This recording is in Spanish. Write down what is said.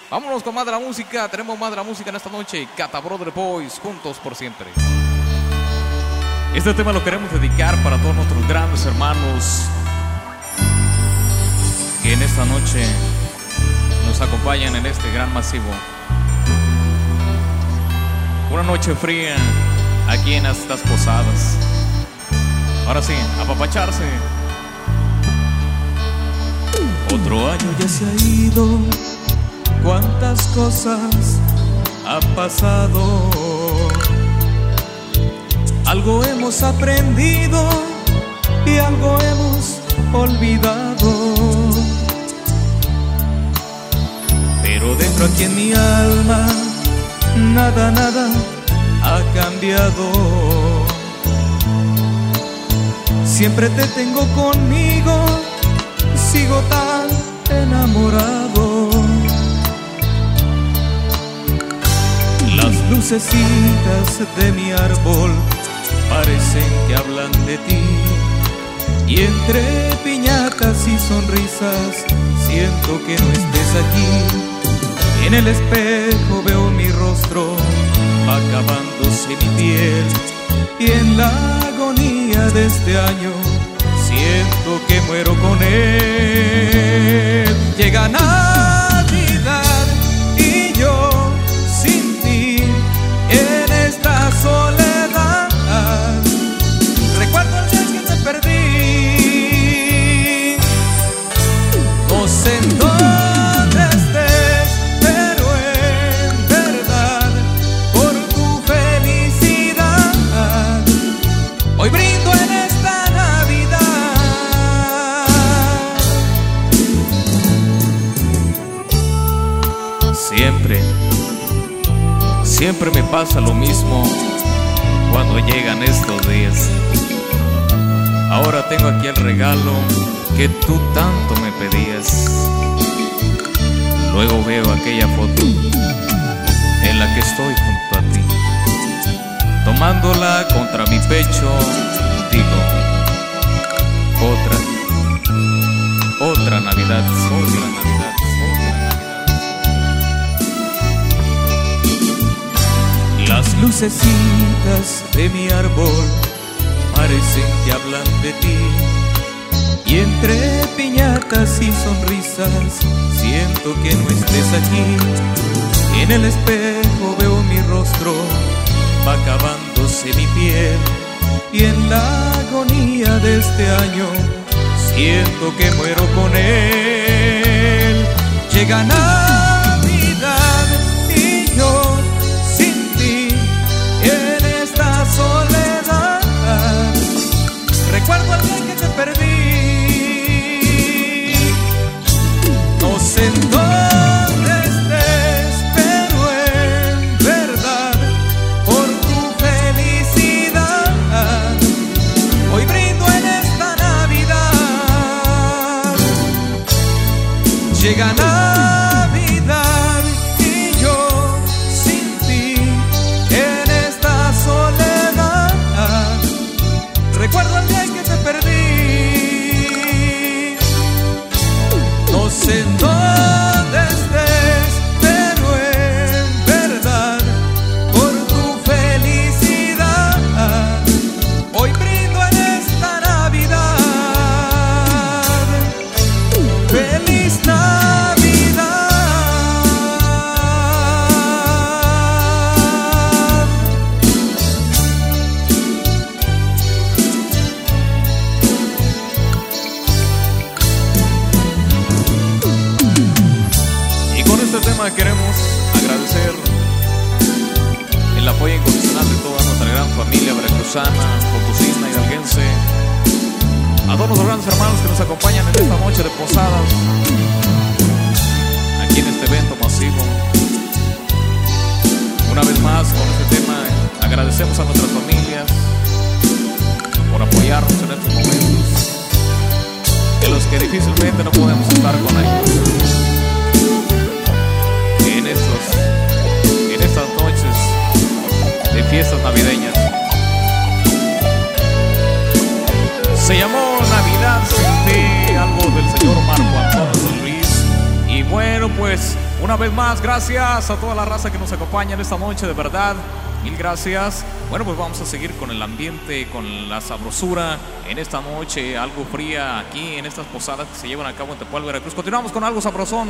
Vámonos con más de la música. Tenemos más de la música en esta noche. Cata Brother Boys, juntos por siempre. Este tema lo queremos dedicar para todos nuestros grandes hermanos que en esta noche nos acompañan en este gran masivo. Una noche fría aquí en estas posadas. Ahora sí, apapacharse. Otro año ya se ha ido, cuántas cosas ha pasado. Algo hemos aprendido y algo hemos olvidado. Pero dentro aquí en mi alma, nada, nada ha cambiado. Siempre te tengo conmigo, sigo tan enamorado. Las lucecitas de mi árbol parecen que hablan de ti, y entre piñatas y sonrisas siento que no estés aquí. En el espejo veo mi rostro, va acabándose mi piel, y en la agonía de este año siento que muero con él. Llega Navidad y yo sin ti en esta soledad. Recuerdo el día que te perdí. No sé en dónde estés, pero en verdad por tu felicidad hoy brindo en esta Navidad. Siempre me pasa lo mismo cuando llegan estos días. Ahora tengo aquí el regalo que tú tanto me pedías. Luego veo aquella foto en la que estoy junto a ti, tomándola contra mi pecho. Digo, otra Navidad, otra Navidad. Las lucecitas de mi árbol parecen que hablan de ti, y entre piñatas y sonrisas siento que no estés aquí. En el espejo veo mi rostro, va acabándose mi piel, y en la agonía de este año siento que muero con él. Llega Navidad y yo sin ti en esta soledad. Recuerdo el día que te perdí. No sé en dónde estés, pero en verdad por tu felicidad hoy brindo en esta Navidad. Llega Navidad y yo sin ti en esta soledad. Recuerdo el día que te perdí. No sé en dónde estés, pero en verdad por tu felicidad hoy brindo en esta Navidad. ¡Feliz Navidad! Y con este tema queremos agradecer el apoyo incondicional de toda nuestra gran familia veracruzana, potosina, hidalguense, a todos los grandes hermanos que nos acompañan en esta noche de posadas, aquí en este evento masivo. Una vez más, con este tema agradecemos a nuestras familias por apoyarnos en estos momentos en los que difícilmente no podemos estar con ellos. En estas noches de fiestas navideñas. Se llamó Navidad sin ti, algo del señor Marco Antonio Luis. Y bueno, pues Una vez más, gracias a toda la raza que nos acompaña en esta noche, de verdad. Mil gracias. Bueno, pues vamos a seguir con el ambiente, con la sabrosura en esta noche, algo fría aquí en estas posadas que se llevan a cabo en Tepual, Veracruz. Continuamos con algo sabrosón.